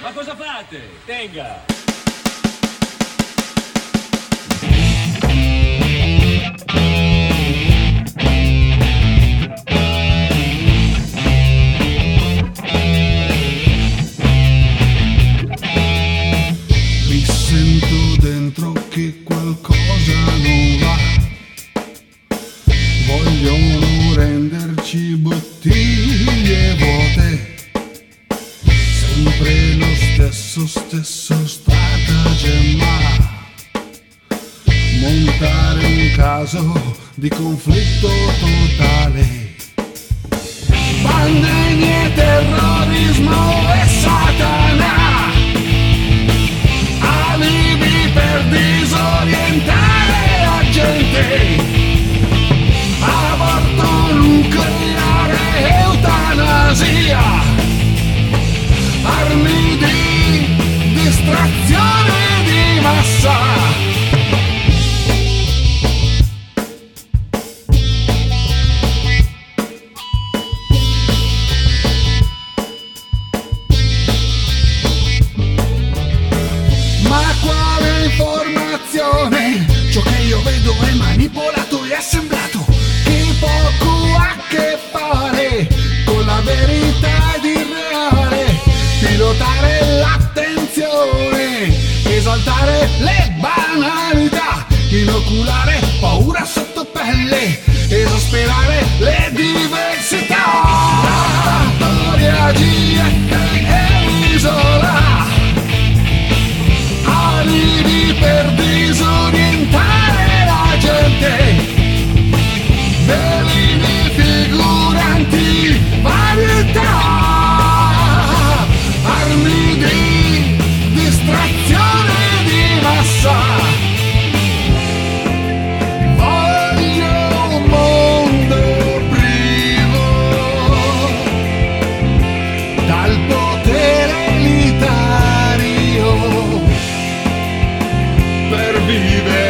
Ma cosa fate? Tenga! Sento dentro che qualcosa non va. Vogliono renderci bottiglie vuote. Sempre lo stesso stratagemma. Montare un caso di conflitto totale. Pandemie, terrorismo e Satana. Per disorientare la gente, aborto nucleare, eutanasia, armi di distrazione di massa. Informazione, ciò che io vedo è manipolato e assemblato, che poco ha a che fare con la verità ed il reale. Pilotare l'attenzione, esaltare le banalità, inoculare paura sotto pelle, esasperare le diversità. Laboratoria GF e isola, alibi per disorientare la gente, veleni figuranti, varietà, armi di distrazione di massa. Voglio un mondo privo dal potere elitario per vivere